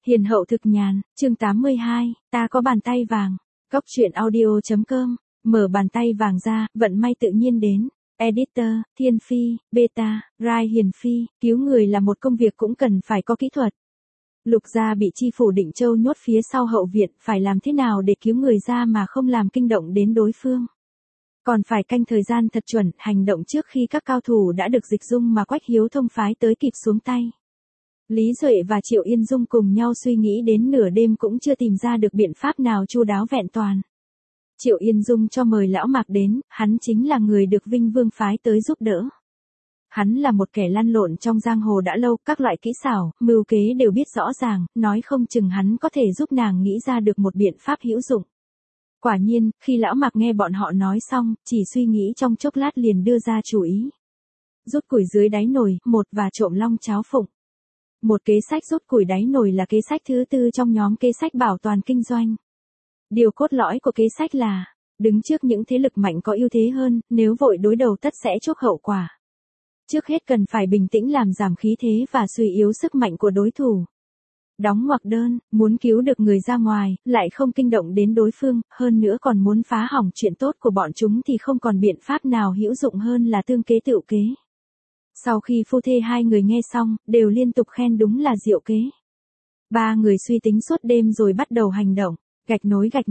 Hiền hậu thực nhàn, chương 82, ta có bàn tay vàng. Cóc truyện audio.com, mở bàn tay vàng ra, vận may tự nhiên đến. Editor, Thiên Phi, Beta, Rai Hiền Phi, cứu người là một công việc cũng cần phải có kỹ thuật. Lục gia bị chi phủ Định Châu nhốt phía sau hậu viện, phải làm thế nào để cứu người ra mà không làm kinh động đến đối phương. Còn phải canh thời gian thật chuẩn, hành động trước khi các cao thủ đã được dịch dung mà Quách Hiếu Thông phái tới kịp xuống tay. Lý Duệ và Triệu Yên Dung cùng nhau suy nghĩ đến nửa đêm cũng chưa tìm ra được biện pháp nào chu đáo vẹn toàn. Triệu Yên Dung cho mời lão Mạc đến, hắn chính là người được Vinh Vương phái tới giúp đỡ. Hắn là một kẻ lăn lộn trong giang hồ đã lâu, các loại kỹ xảo, mưu kế đều biết rõ ràng, nói không chừng hắn có thể giúp nàng nghĩ ra được một biện pháp hữu dụng. Quả nhiên, khi lão Mạc nghe bọn họ nói xong, chỉ suy nghĩ trong chốc lát liền đưa ra chủ ý. Rút củi dưới đáy nồi, một và trộm long cháo phụng. Một kế sách rút củi đáy nồi là kế sách thứ tư trong nhóm kế sách bảo toàn kinh doanh. Điều cốt lõi của kế sách là, đứng trước những thế lực mạnh có ưu thế hơn, nếu vội đối đầu tất sẽ chuốc hậu quả. Trước hết cần phải bình tĩnh làm giảm khí thế và suy yếu sức mạnh của đối thủ. Đóng ngoặc đơn, muốn cứu được người ra ngoài, lại không kinh động đến đối phương, hơn nữa còn muốn phá hỏng chuyện tốt của bọn chúng thì không còn biện pháp nào hữu dụng hơn là tương kế tựu kế. Sau khi phu thê hai người nghe xong, đều liên tục khen đúng là diệu kế. Ba người suy tính suốt đêm rồi bắt đầu hành động, gạch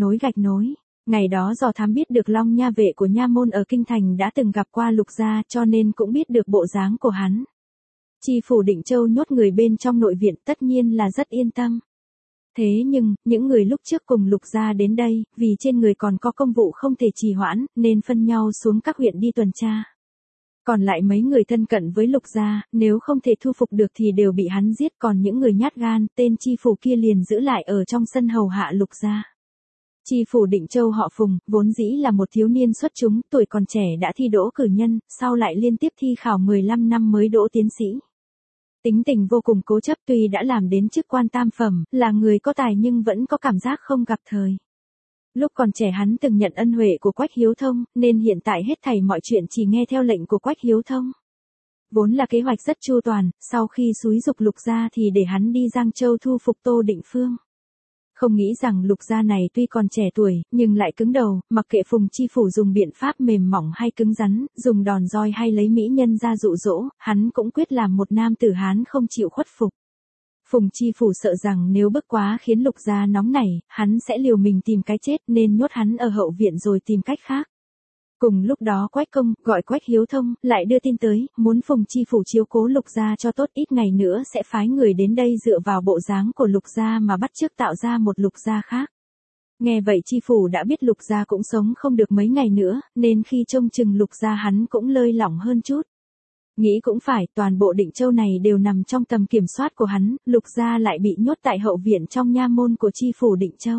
nối. Ngày đó dò thám biết được Long Nha vệ của Nha môn ở Kinh Thành đã từng gặp qua Lục gia cho nên cũng biết được bộ dáng của hắn. Chi phủ Định Châu nhốt người bên trong nội viện tất nhiên là rất yên tâm. Thế nhưng, những người lúc trước cùng Lục gia đến đây, vì trên người còn có công vụ không thể trì hoãn, nên phân nhau xuống các huyện đi tuần tra. Còn lại mấy người thân cận với Lục gia, nếu không thể thu phục được thì đều bị hắn giết, còn những người nhát gan, tên chi phủ kia liền giữ lại ở trong sân hầu hạ Lục gia. Chi phủ Định Châu họ Phùng, vốn dĩ là một thiếu niên xuất chúng, tuổi còn trẻ đã thi đỗ cử nhân, sau lại liên tiếp thi khảo 15 năm mới đỗ tiến sĩ. Tính tình vô cùng cố chấp, tuy đã làm đến chức quan tam phẩm, là người có tài nhưng vẫn có cảm giác không gặp thời. Lúc còn trẻ hắn từng nhận ân huệ của Quách Hiếu Thông, nên hiện tại hết thảy mọi chuyện chỉ nghe theo lệnh của Quách Hiếu Thông. Vốn là kế hoạch rất chu toàn, sau khi xúi giục Lục gia thì để hắn đi Giang Châu thu phục Tô Định Phương. Không nghĩ rằng Lục gia này tuy còn trẻ tuổi, nhưng lại cứng đầu, mặc kệ Phùng chi phủ dùng biện pháp mềm mỏng hay cứng rắn, dùng đòn roi hay lấy mỹ nhân ra dụ dỗ, hắn cũng quyết làm một nam tử Hán không chịu khuất phục. Phùng chi phủ sợ rằng nếu bức quá khiến Lục gia nóng nảy, hắn sẽ liều mình tìm cái chết nên nhốt hắn ở hậu viện rồi tìm cách khác. Cùng lúc đó Quách Công, gọi Quách Hiếu Thông, lại đưa tin tới, muốn Phùng chi phủ chiếu cố Lục gia cho tốt, ít ngày nữa sẽ phái người đến đây dựa vào bộ dáng của Lục gia mà bắt chước tạo ra một Lục gia khác. Nghe vậy chi phủ đã biết Lục gia cũng sống không được mấy ngày nữa, nên khi trông chừng Lục gia hắn cũng lơi lỏng hơn chút. Nghĩ cũng phải, toàn bộ Định Châu này đều nằm trong tầm kiểm soát của hắn, Lục gia lại bị nhốt tại hậu viện trong nha môn của chi phủ Định Châu.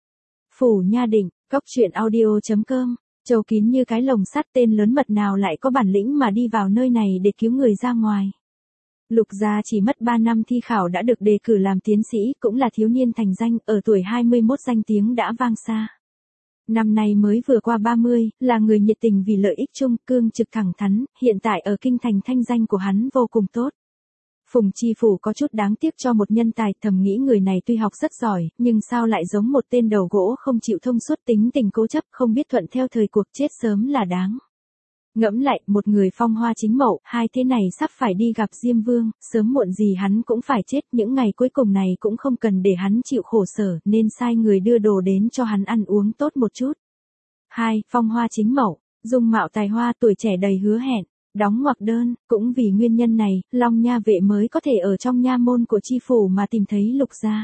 Phủ Nha Định, Cóc truyện audio.com. Châu kín như cái lồng sắt, tên lớn mật nào lại có bản lĩnh mà đi vào nơi này để cứu người ra ngoài. Lục gia chỉ mất 3 năm thi khảo đã được đề cử làm tiến sĩ, cũng là thiếu niên thành danh, ở tuổi 21 danh tiếng đã vang xa. Năm nay mới vừa qua 30, là người nhiệt tình vì lợi ích chung, cương trực thẳng thắn, hiện tại ở Kinh Thành thanh danh của hắn vô cùng tốt. Phùng chi phủ có chút đáng tiếc cho một nhân tài, thầm nghĩ người này tuy học rất giỏi, nhưng sao lại giống một tên đầu gỗ không chịu thông suốt, tính tình cố chấp, không biết thuận theo thời cuộc, chết sớm là đáng. Ngẫm lại, một người phong hoa chính mậu, hai thế này sắp phải đi gặp Diêm Vương, sớm muộn gì hắn cũng phải chết, những ngày cuối cùng này cũng không cần để hắn chịu khổ sở, nên sai người đưa đồ đến cho hắn ăn uống tốt một chút. 2. Phong hoa chính mậu, dung mạo tài hoa, tuổi trẻ đầy hứa hẹn. Đóng ngoặc đơn, cũng vì nguyên nhân này, Long Nha vệ mới có thể ở trong nha môn của chi phủ mà tìm thấy Lục gia.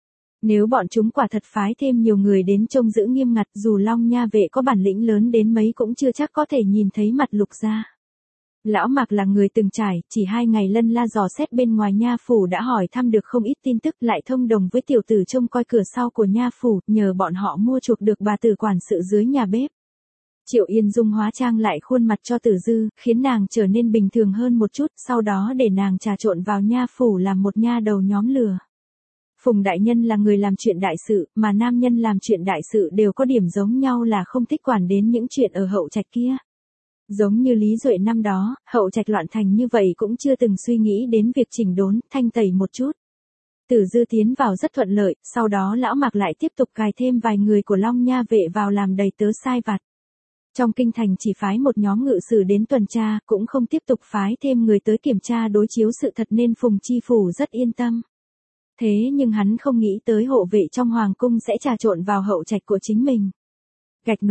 Nếu bọn chúng quả thật phái thêm nhiều người đến trông giữ nghiêm ngặt, dù Long Nha vệ có bản lĩnh lớn đến mấy cũng chưa chắc có thể nhìn thấy mặt Lục gia. Lão Mạc là người từng trải, chỉ 2 ngày lân la dò xét bên ngoài nha phủ đã hỏi thăm được không ít tin tức, lại thông đồng với tiểu tử trông coi cửa sau của nha phủ, nhờ bọn họ mua chuộc được bà tử quản sự dưới nhà bếp. Triệu Yên Dung hóa trang lại khuôn mặt cho Tử Dư, khiến nàng trở nên bình thường hơn một chút, sau đó để nàng trà trộn vào nha phủ làm một nha đầu nhóm lừa. Phùng đại nhân là người làm chuyện đại sự, mà nam nhân làm chuyện đại sự đều có điểm giống nhau là không thích quản đến những chuyện ở hậu trạch kia. Giống như Lý Duệ năm đó, hậu trạch loạn thành như vậy cũng chưa từng suy nghĩ đến việc chỉnh đốn, thanh tẩy một chút. Tử Dư tiến vào rất thuận lợi, sau đó lão Mạc lại tiếp tục cài thêm vài người của Long Nha vệ vào làm đầy tớ sai vặt. Trong kinh thành chỉ phái một nhóm ngự sử đến tuần tra, cũng không tiếp tục phái thêm người tới kiểm tra đối chiếu sự thật nên Phùng Chi Phủ rất yên tâm. Thế nhưng hắn không nghĩ tới hộ vệ trong hoàng cung sẽ trà trộn vào hậu trạch của chính mình. Gạch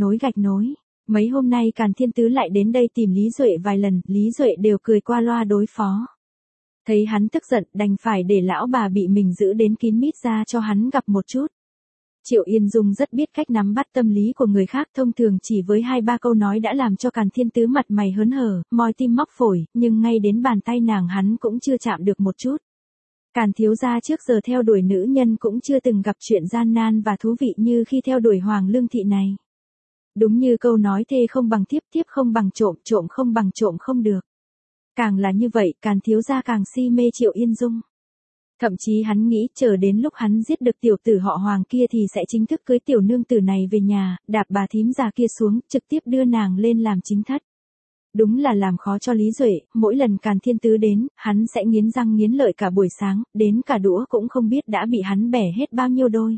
nối. Mấy hôm nay Càn Thiên Tứ lại đến đây tìm Lý Duệ vài lần, Lý Duệ đều cười qua loa đối phó. Thấy hắn tức giận, đành phải để lão bà bị mình giữ đến kín mít ra cho hắn gặp một chút. Triệu Yên Dung rất biết cách nắm bắt tâm lý của người khác, thông thường chỉ với 2-3 câu nói đã làm cho Càn Thiên Tứ mặt mày hớn hở, moi tim móc phổi, nhưng ngay đến bàn tay nàng hắn cũng chưa chạm được một chút. Càn thiếu gia trước giờ theo đuổi nữ nhân cũng chưa từng gặp chuyện gian nan và thú vị như khi theo đuổi Hoàng Lương Thị này. Đúng như câu nói thê không bằng thiếp, thiếp không bằng trộm, trộm không bằng trộm không được. Càng là như vậy, Càn thiếu gia càng si mê Triệu Yên Dung. Thậm chí hắn nghĩ chờ đến lúc hắn giết được tiểu tử họ Hoàng kia thì sẽ chính thức cưới tiểu nương tử này về nhà, đạp bà thím già kia xuống, trực tiếp đưa nàng lên làm chính thất. Đúng là làm khó cho Lý Duệ, mỗi lần Càn Thiên Tứ đến, hắn sẽ nghiến răng nghiến lợi cả buổi sáng, đến cả đũa cũng không biết đã bị hắn bẻ hết bao nhiêu đôi.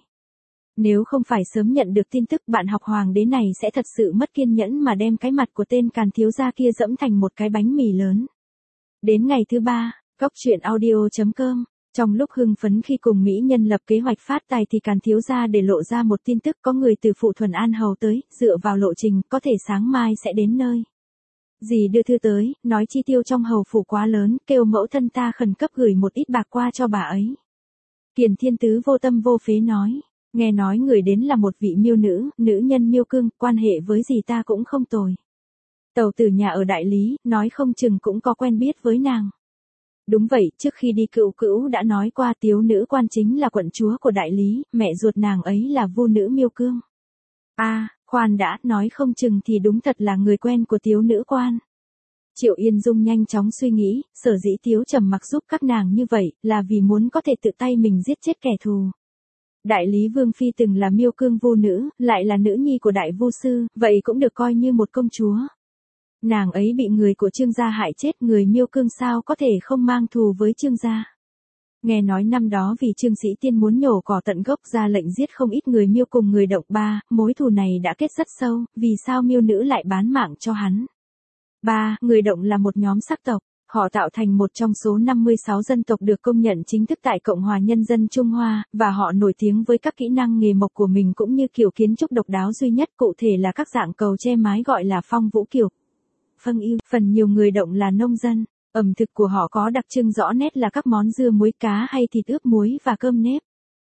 Nếu không phải sớm nhận được tin tức bạn học hoàng đế này sẽ thật sự mất kiên nhẫn mà đem cái mặt của tên Càn thiếu gia kia dẫm thành một cái bánh mì lớn. Đến ngày thứ 3, Cóc Truyện Audio.com. Trong lúc hưng phấn khi cùng mỹ nhân lập kế hoạch phát tài thì Càn thiếu gia để lộ ra một tin tức có người từ Phụ Thuần An Hầu tới, dựa vào lộ trình có thể sáng mai sẽ đến nơi. Dì đưa thư tới, nói chi tiêu trong hầu phủ quá lớn, kêu mẫu thân ta khẩn cấp gửi một ít bạc qua cho bà ấy. Kiền Thiên Tứ vô tâm vô phế nói, nghe nói người đến là một vị miêu nữ, nữ nhân miêu cương, quan hệ với dì ta cũng không tồi. Tàu tử nhà ở đại lý, nói không chừng cũng có quen biết với nàng. Đúng vậy, trước khi đi Cữu Cữu đã nói qua tiếu nữ quan chính là quận chúa của đại lý, mẹ ruột nàng ấy là vu nữ miêu cương. Khoan đã, nói không chừng thì đúng thật là người quen của tiếu nữ quan. Triệu Yên Dung nhanh chóng suy nghĩ, sở dĩ Tiếu Trầm Mặc giúp các nàng như vậy, là vì muốn có thể tự tay mình giết chết kẻ thù. Đại lý Vương Phi từng là miêu cương vu nữ, lại là nữ nhi của đại vu sư, vậy cũng được coi như một công chúa. Nàng ấy bị người của Trương gia hại chết, người miêu cương sao có thể không mang thù với Trương gia. Nghe nói năm đó vì Trương Sĩ Tiên muốn nhổ cỏ tận gốc ra lệnh giết không ít người miêu cùng người Động Ba, mối thù này đã kết rất sâu, vì sao miêu nữ lại bán mạng cho hắn. Người Động là một nhóm sắc tộc, họ tạo thành một trong số 56 dân tộc được công nhận chính thức tại Cộng hòa Nhân dân Trung Hoa, và họ nổi tiếng với các kỹ năng nghề mộc của mình cũng như kiểu kiến trúc độc đáo duy nhất, cụ thể là các dạng cầu che mái gọi là phong vũ kiều. Phần nhiều người Động là nông dân, ẩm thực của họ có đặc trưng rõ nét là các món dưa muối cá hay thịt ướp muối và cơm nếp.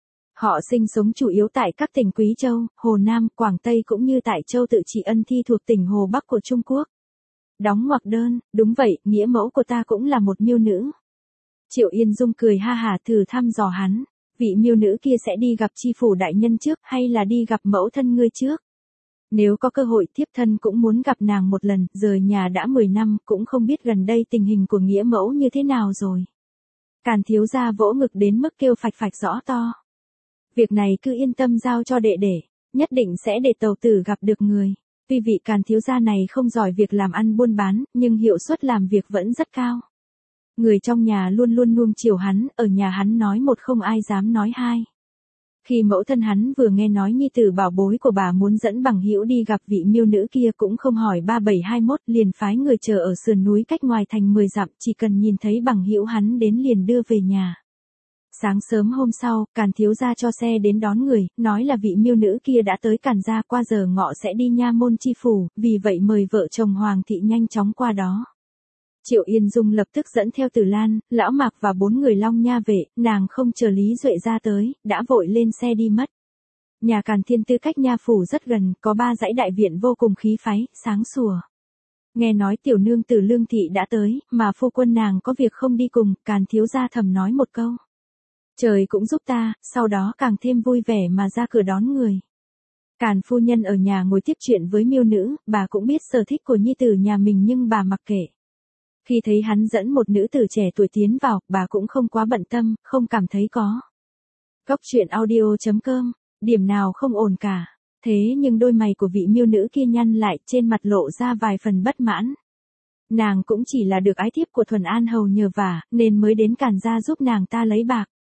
Họ sinh sống chủ yếu tại các tỉnh Quý Châu, Hồ Nam, Quảng Tây cũng như tại Châu Tự Trị Ân Thi thuộc tỉnh Hồ Bắc của Trung Quốc. Đóng ngoặc đơn, đúng vậy, nghĩa mẫu của ta cũng là một miêu nữ. Triệu Yên Dung cười ha hả thử thăm dò hắn, vị miêu nữ kia sẽ đi gặp chi phủ đại nhân trước hay là đi gặp mẫu thân ngươi trước? Nếu có cơ hội thiếp thân cũng muốn gặp nàng một lần, rời nhà đã 10 năm, cũng không biết gần đây tình hình của nghĩa mẫu như thế nào rồi. Càn thiếu gia vỗ ngực đến mức kêu phạch phạch rõ to. Việc này cứ yên tâm giao cho đệ đệ, nhất định sẽ để tàu tử gặp được người. Tuy vị Càn thiếu gia này không giỏi việc làm ăn buôn bán, nhưng hiệu suất làm việc vẫn rất cao. Người trong nhà luôn luôn nuông chiều hắn, ở nhà hắn nói một không ai dám nói hai. Khi mẫu thân hắn vừa nghe nói nhi tử bảo bối của bà muốn dẫn bằng hữu đi gặp vị miêu nữ kia cũng không hỏi 3721, liền phái người chờ ở sườn núi cách ngoài thành 10 dặm, chỉ cần nhìn thấy bằng hữu hắn đến liền đưa về nhà. Sáng sớm hôm sau, Càn thiếu gia cho xe đến đón người, nói là vị miêu nữ kia đã tới Càn gia, qua giờ ngọ sẽ đi nha môn chi phủ, vì vậy mời vợ chồng Hoàng thị nhanh chóng qua đó. Triệu Yên Dung lập tức dẫn theo Tử Lan, Lão Mạc và 4 người Long Nha vệ, nàng không chờ Lý Duệ ra tới, đã vội lên xe đi mất. Nhà Càn Thiên Tư cách nha phủ rất gần, có 3 dãy đại viện vô cùng khí phái, sáng sủa. Nghe nói tiểu nương tử Lương thị đã tới, mà phu quân nàng có việc không đi cùng, Càn thiếu gia thầm nói một câu. Trời cũng giúp ta, sau đó càng thêm vui vẻ mà ra cửa đón người. Càn phu nhân ở nhà ngồi tiếp chuyện với miêu nữ, bà cũng biết sở thích của nhi tử nhà mình nhưng bà mặc kệ. Khi thấy hắn dẫn một nữ tử trẻ tuổi tiến vào, bà cũng không quá bận tâm, không cảm thấy có. Cóc Truyện Audio.com, điểm nào không ổn cả. Thế nhưng đôi mày của vị miêu nữ kia nhăn lại, trên mặt lộ ra vài phần bất mãn. Nàng cũng chỉ là được ái thiếp của Thuần An Hầu nhờ vả, nên mới đến Càn gia giúp nàng ta lấy bạc.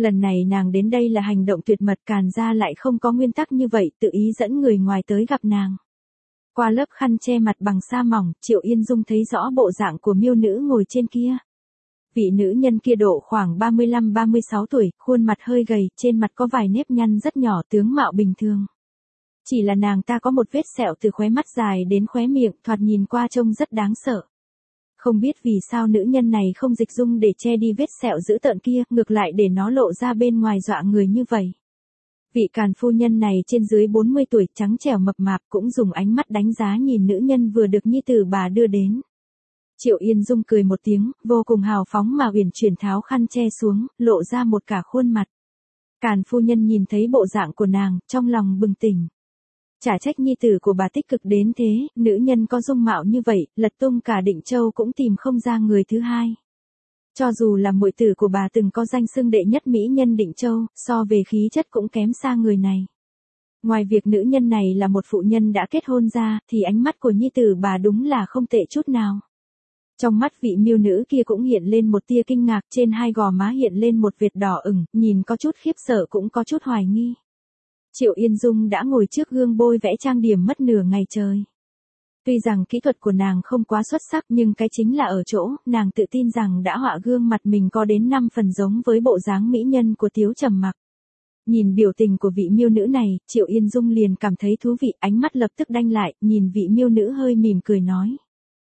Lần này nàng đến đây là hành động tuyệt mật, Càn gia lại không có nguyên tắc như vậy, tự ý dẫn người ngoài tới gặp nàng. Qua lớp khăn che mặt bằng sa mỏng, Triệu Yên Dung thấy rõ bộ dạng của miêu nữ ngồi trên kia. Vị nữ nhân kia độ khoảng 35-36 tuổi, khuôn mặt hơi gầy, trên mặt có vài nếp nhăn rất nhỏ, tướng mạo bình thường. Chỉ là nàng ta có một vết sẹo từ khóe mắt dài đến khóe miệng, thoạt nhìn qua trông rất đáng sợ. Không biết vì sao nữ nhân này không dịch dung để che đi vết sẹo dữ tợn kia, ngược lại để nó lộ ra bên ngoài dọa người như vậy. Vị Càn phu nhân này trên dưới 40 tuổi, trắng trẻo mập mạp, cũng dùng ánh mắt đánh giá nhìn nữ nhân vừa được nhi tử bà đưa đến. Triệu Yên Dung cười một tiếng, vô cùng hào phóng mà uyển chuyển tháo khăn che xuống, lộ ra một cả khuôn mặt. Càn phu nhân nhìn thấy bộ dạng của nàng, trong lòng bừng tỉnh. Chả trách nhi tử của bà tích cực đến thế, nữ nhân có dung mạo như vậy, lật tung cả Định Châu cũng tìm không ra người thứ hai. Cho dù là muội tử của bà từng có danh xưng đệ nhất mỹ nhân Định Châu, so về khí chất cũng kém xa người này. Ngoài việc nữ nhân này là một phụ nhân đã kết hôn ra, thì ánh mắt của nhi tử bà đúng là không tệ chút nào. Trong mắt vị miêu nữ kia cũng hiện lên một tia kinh ngạc, trên hai gò má hiện lên một vệt đỏ ửng, nhìn có chút khiếp sợ cũng có chút hoài nghi. Triệu Yên Dung đã ngồi trước gương bôi vẽ trang điểm mất nửa ngày trời. Tuy rằng kỹ thuật của nàng không quá xuất sắc, nhưng cái chính là ở chỗ, nàng tự tin rằng đã họa gương mặt mình có đến 5 phần giống với bộ dáng mỹ nhân của Tiếu Trầm Mặc. Nhìn biểu tình của vị miêu nữ này, Triệu Yên Dung liền cảm thấy thú vị, ánh mắt lập tức đanh lại, nhìn vị miêu nữ hơi mỉm cười nói.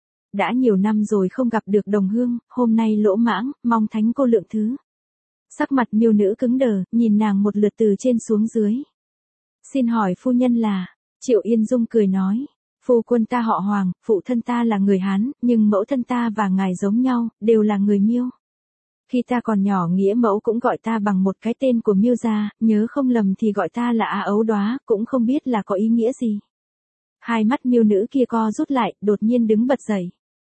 Đã nhiều năm rồi không gặp được đồng hương, hôm nay lỗ mãng, mong thánh cô lượng thứ. Sắc mặt miêu nữ cứng đờ, nhìn nàng một lượt từ trên xuống dưới. Xin hỏi phu nhân là, Triệu Yên Dung cười nói, phu quân ta họ Hoàng, phụ thân ta là người Hán, nhưng mẫu thân ta và ngài giống nhau, đều là người Miêu. Khi ta còn nhỏ nghĩa mẫu cũng gọi ta bằng một cái tên của Miêu gia, nhớ không lầm thì gọi ta là Á Ấu Đóa, cũng không biết là có ý nghĩa gì. Hai mắt miêu nữ kia co rút lại, đột nhiên đứng bật dậy.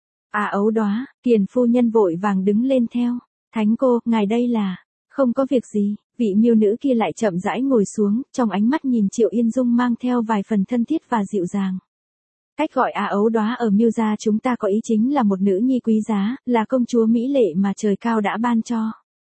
Á Ấu Đóa, Kiền phu nhân vội vàng đứng lên theo. Thánh cô, ngài đây là, không có việc gì. Vị miêu nữ kia lại chậm rãi ngồi xuống, trong ánh mắt nhìn Triệu Yên Dung mang theo vài phần thân thiết và dịu dàng. Cách gọi Á Ấu Đóa ở Miêu gia chúng ta có ý chính là một nữ nhi quý giá, là công chúa mỹ lệ mà trời cao đã ban cho.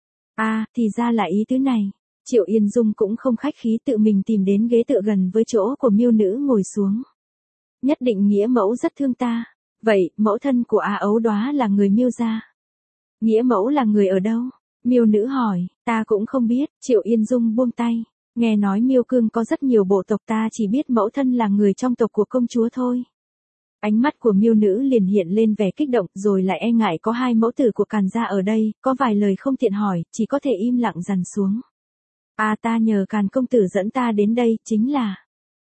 Thì ra là ý tứ này. Triệu Yên Dung cũng không khách khí, tự mình tìm đến ghế tựa gần với chỗ của miêu nữ ngồi xuống. Nhất định nghĩa mẫu rất thương ta. Vậy, mẫu thân của Á Ấu Đóa là người Miêu gia. Nghĩa mẫu là người ở đâu? Miêu nữ hỏi, ta cũng không biết. Triệu Yên Dung buông tay. Nghe nói Miêu Cương có rất nhiều bộ tộc, ta chỉ biết mẫu thân là người trong tộc của công chúa thôi. Ánh mắt của miêu nữ liền hiện lên vẻ kích động, rồi lại e ngại có hai mẫu tử của Càn gia ở đây, có vài lời không tiện hỏi, chỉ có thể im lặng dằn xuống. Ta nhờ Càn công tử dẫn ta đến đây, chính là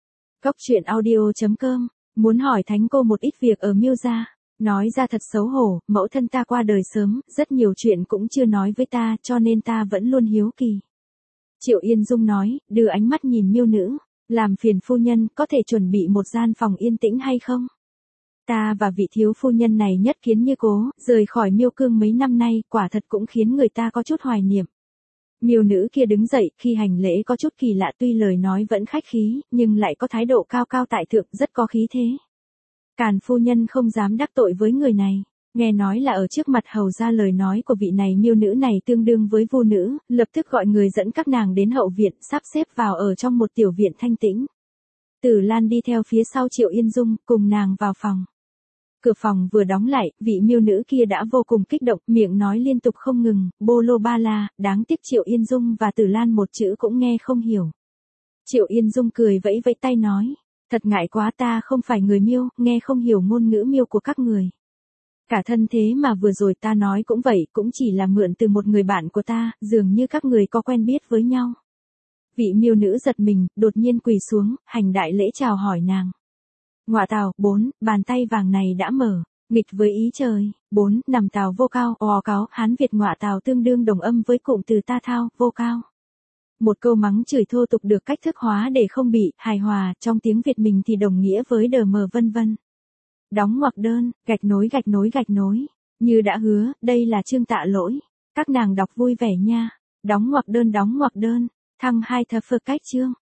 Goctruyện.audio.com, muốn hỏi thánh cô một ít việc ở Miêu gia. Nói ra thật xấu hổ, mẫu thân ta qua đời sớm, rất nhiều chuyện cũng chưa nói với ta, cho nên ta vẫn luôn hiếu kỳ. Triệu Yên Dung nói, đưa ánh mắt nhìn miêu nữ, làm phiền phu nhân, có thể chuẩn bị một gian phòng yên tĩnh hay không? Ta và vị thiếu phu nhân này nhất kiến như cố, rời khỏi Miêu Cương mấy năm nay, quả thật cũng khiến người ta có chút hoài niệm. Miêu nữ kia đứng dậy, khi hành lễ có chút kỳ lạ, tuy lời nói vẫn khách khí, nhưng lại có thái độ cao cao tại thượng, rất có khí thế. Càn phu nhân không dám đắc tội với người này. Nghe nói là ở trước mặt hầu ra lời nói của vị này miêu nữ này tương đương với vô nữ, lập tức gọi người dẫn các nàng đến hậu viện, sắp xếp vào ở trong một tiểu viện thanh tĩnh. Tử Lan đi theo phía sau Triệu Yên Dung, cùng nàng vào phòng. Cửa phòng vừa đóng lại, vị miêu nữ kia đã vô cùng kích động, miệng nói liên tục không ngừng, bô lô ba la, đáng tiếc Triệu Yên Dung và Tử Lan một chữ cũng nghe không hiểu. Triệu Yên Dung cười vẫy vẫy tay nói, thật ngại quá, ta không phải người Miêu, nghe không hiểu ngôn ngữ Miêu của các người. Cả thân thế mà vừa rồi ta nói cũng vậy, cũng chỉ là mượn từ một người bạn của ta, dường như các người có quen biết với nhau. Vị miêu nữ giật mình, đột nhiên quỳ xuống, hành đại lễ chào hỏi nàng. Ngọa tào, 4, bàn tay vàng này đã mở, nghịch với ý trời. 4, nằm tào vô cao, ò cáo, Hán Việt ngọa tào tương đương đồng âm với cụm từ ta thao, vô cao. Một câu mắng chửi thô tục được cách thức hóa để không bị hài hòa, trong tiếng Việt mình thì đồng nghĩa với đờ mờ vân vân. Đóng ngoặc đơn, gạch nối gạch nối gạch nối. Như đã hứa, đây là chương tạ lỗi. Các nàng đọc vui vẻ nha. Đóng ngoặc đơn, thăng 2 thập phơ cách chương.